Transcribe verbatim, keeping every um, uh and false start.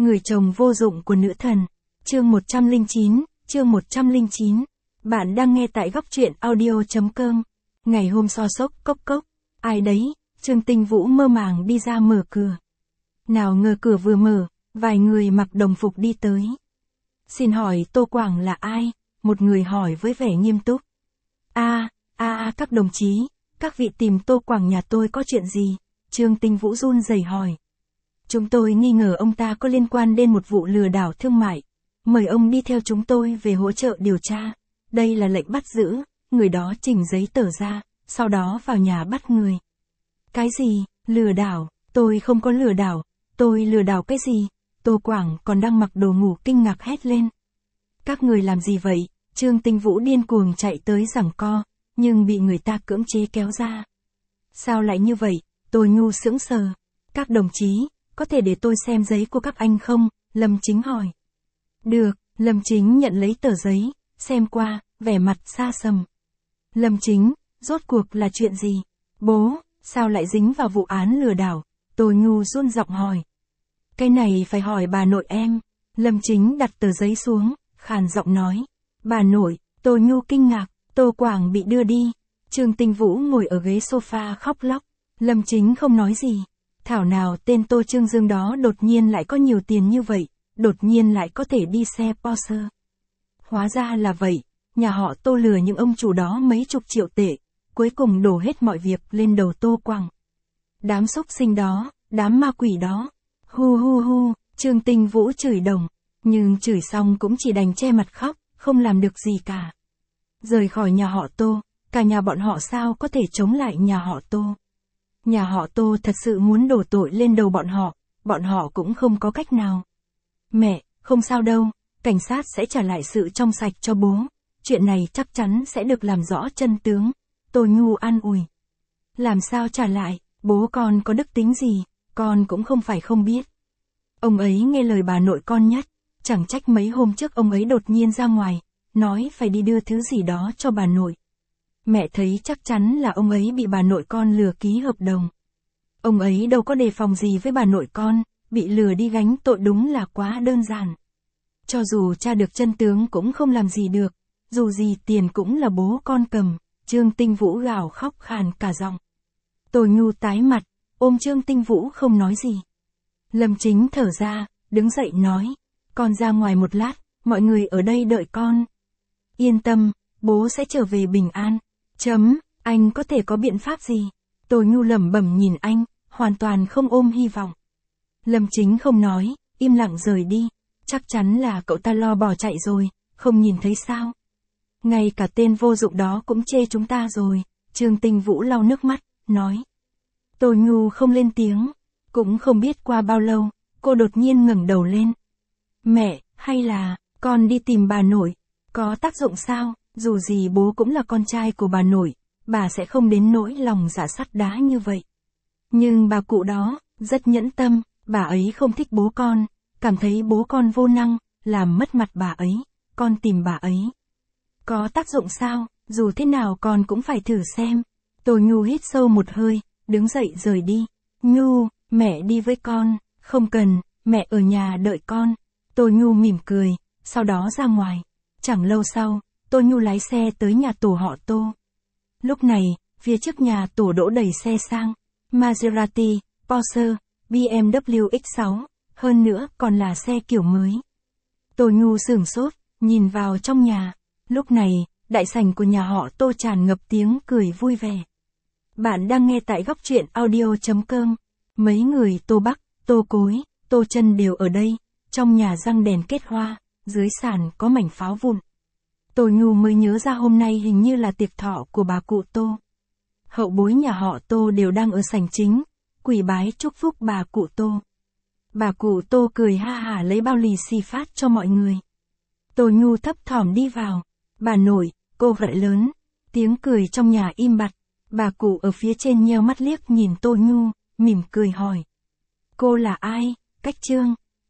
Người chồng vô dụng của nữ thần. Chương một trăm lẻ chín, chương một trăm lẻ chín. Bạn đang nghe tại góc truyện audio chấm com. Ngày hôm so sốc cốc cốc. Ai đấy, Trương Tinh Vũ mơ màng đi ra mở cửa. Nào ngờ cửa vừa mở, vài người mặc đồng phục đi tới. Xin hỏi Tô Quảng là ai? Một người hỏi với vẻ nghiêm túc. A, a a các đồng chí, các vị tìm Tô Quảng nhà tôi có chuyện gì? Trương Tinh Vũ run rẩy hỏi. Chúng tôi nghi ngờ ông ta có liên quan đến một vụ lừa đảo thương mại. Mời ông đi theo chúng tôi về hỗ trợ điều tra. Đây là lệnh bắt giữ, người đó trình giấy tờ ra, sau đó vào nhà bắt người. Cái gì? Lừa đảo? Tôi không có lừa đảo. Tôi lừa đảo cái gì? Tô Quảng còn đang mặc đồ ngủ kinh ngạc hét lên. Các người làm gì vậy? Trương Tinh Vũ điên cuồng chạy tới giằng co, nhưng bị người ta cưỡng chế kéo ra. Sao lại như vậy? Tôi ngu sững sờ. Các đồng chí, có thể để tôi xem giấy của các anh không? Lâm Chính hỏi. Được, Lâm Chính nhận lấy tờ giấy, xem qua, vẻ mặt xa sầm. Lâm Chính, rốt cuộc là chuyện gì? Bố, sao lại dính vào vụ án lừa đảo? Tôi ngu run giọng hỏi. Cái này phải hỏi bà nội em. Lâm Chính đặt tờ giấy xuống, khàn giọng nói. Bà nội, Tô Nhu kinh ngạc, Tô Quảng bị đưa đi. Trương Tinh Vũ ngồi ở ghế sofa khóc lóc. Lâm Chính không nói gì. Thảo nào tên Tô Trương Dương đó đột nhiên lại có nhiều tiền như vậy, đột nhiên lại có thể đi xe Porsche. Hóa ra là vậy, nhà họ Tô lừa những ông chủ đó mấy chục triệu tệ, cuối cùng đổ hết mọi việc lên đầu Tô Quảng. Đám súc sinh đó, đám ma quỷ đó. Hu hu hu, Trương Tinh Vũ chửi đồng, nhưng chửi xong cũng chỉ đành che mặt khóc, không làm được gì cả. Rời khỏi nhà họ Tô, cả nhà bọn họ sao có thể chống lại nhà họ Tô. Nhà họ Tô thật sự muốn đổ tội lên đầu bọn họ, bọn họ cũng không có cách nào. Mẹ, không sao đâu, cảnh sát sẽ trả lại sự trong sạch cho bố. Chuyện này chắc chắn sẽ được làm rõ chân tướng. Tô Nhu an ủi. Làm sao trả lại, bố con có đức tính gì, con cũng không phải không biết. Ông ấy nghe lời bà nội con nhất, chẳng trách mấy hôm trước ông ấy đột nhiên ra ngoài, nói phải đi đưa thứ gì đó cho bà nội. Mẹ thấy chắc chắn là ông ấy bị bà nội con lừa ký hợp đồng. Ông ấy đâu có đề phòng gì với bà nội con, bị lừa đi gánh tội đúng là quá đơn giản. Cho dù tra được chân tướng cũng không làm gì được, dù gì tiền cũng là bố con cầm. Trương Tinh Vũ gào khóc khàn cả giọng. Tô Nhu tái mặt, ôm Trương Tinh Vũ không nói gì. Lâm Chính thở ra, đứng dậy nói, con ra ngoài một lát, mọi người ở đây đợi con. Yên tâm, bố sẽ trở về bình an. Chấm, anh có thể có biện pháp gì? Tô Nhu lẩm bẩm nhìn anh, hoàn toàn không ôm hy vọng. Lâm Chính không nói, im lặng rời đi. Chắc chắn là cậu ta lo bỏ chạy rồi, không nhìn thấy sao? Ngay cả tên vô dụng đó cũng chê chúng ta rồi. Trương Tinh Vũ lau nước mắt, nói. Tô Nhu không lên tiếng, cũng không biết qua bao lâu, cô đột nhiên ngẩng đầu lên. Mẹ, hay là, con đi tìm bà nội, có tác dụng sao? Dù gì bố cũng là con trai của bà nội, bà sẽ không đến nỗi lòng dạ sắt đá như vậy. Nhưng bà cụ đó, rất nhẫn tâm, bà ấy không thích bố con, cảm thấy bố con vô năng, làm mất mặt bà ấy, con tìm bà ấy. Có tác dụng sao? Dù thế nào con cũng phải thử xem. Tô Nhu hít sâu một hơi, đứng dậy rời đi. Nhu, mẹ đi với con. Không cần, mẹ ở nhà đợi con. Tô Nhu mỉm cười, sau đó ra ngoài. Chẳng lâu sau, Tô Nhu lái xe tới nhà tổ họ Tô. Lúc này, phía trước nhà tổ đỗ đầy xe sang. Maserati, Porsche, bê em vê ích sáu, hơn nữa còn là xe kiểu mới. Tô Nhu sửng sốt, nhìn vào trong nhà. Lúc này, đại sảnh của nhà họ Tô tràn ngập tiếng cười vui vẻ. Bạn đang nghe tại góc truyện audio chấm com. Mấy người Tô Bắc, Tô Cối, Tô Chân đều ở đây. Trong nhà răng đèn kết hoa, dưới sàn có mảnh pháo vụn. Tô Nhu mới nhớ ra hôm nay hình như là tiệc thọ của bà cụ Tô. Hậu bối nhà họ Tô đều đang ở sảnh chính, quỳ bái chúc phúc bà cụ Tô. Bà cụ Tô cười ha hả lấy bao lì xì phát cho mọi người. Tô Nhu thấp thỏm đi vào. Bà nội, cô gọi lớn. Tiếng cười trong nhà im bặt. Bà cụ ở phía trên nheo mắt liếc nhìn Tô Nhu, mỉm cười hỏi. Cô là ai? Cách Trương,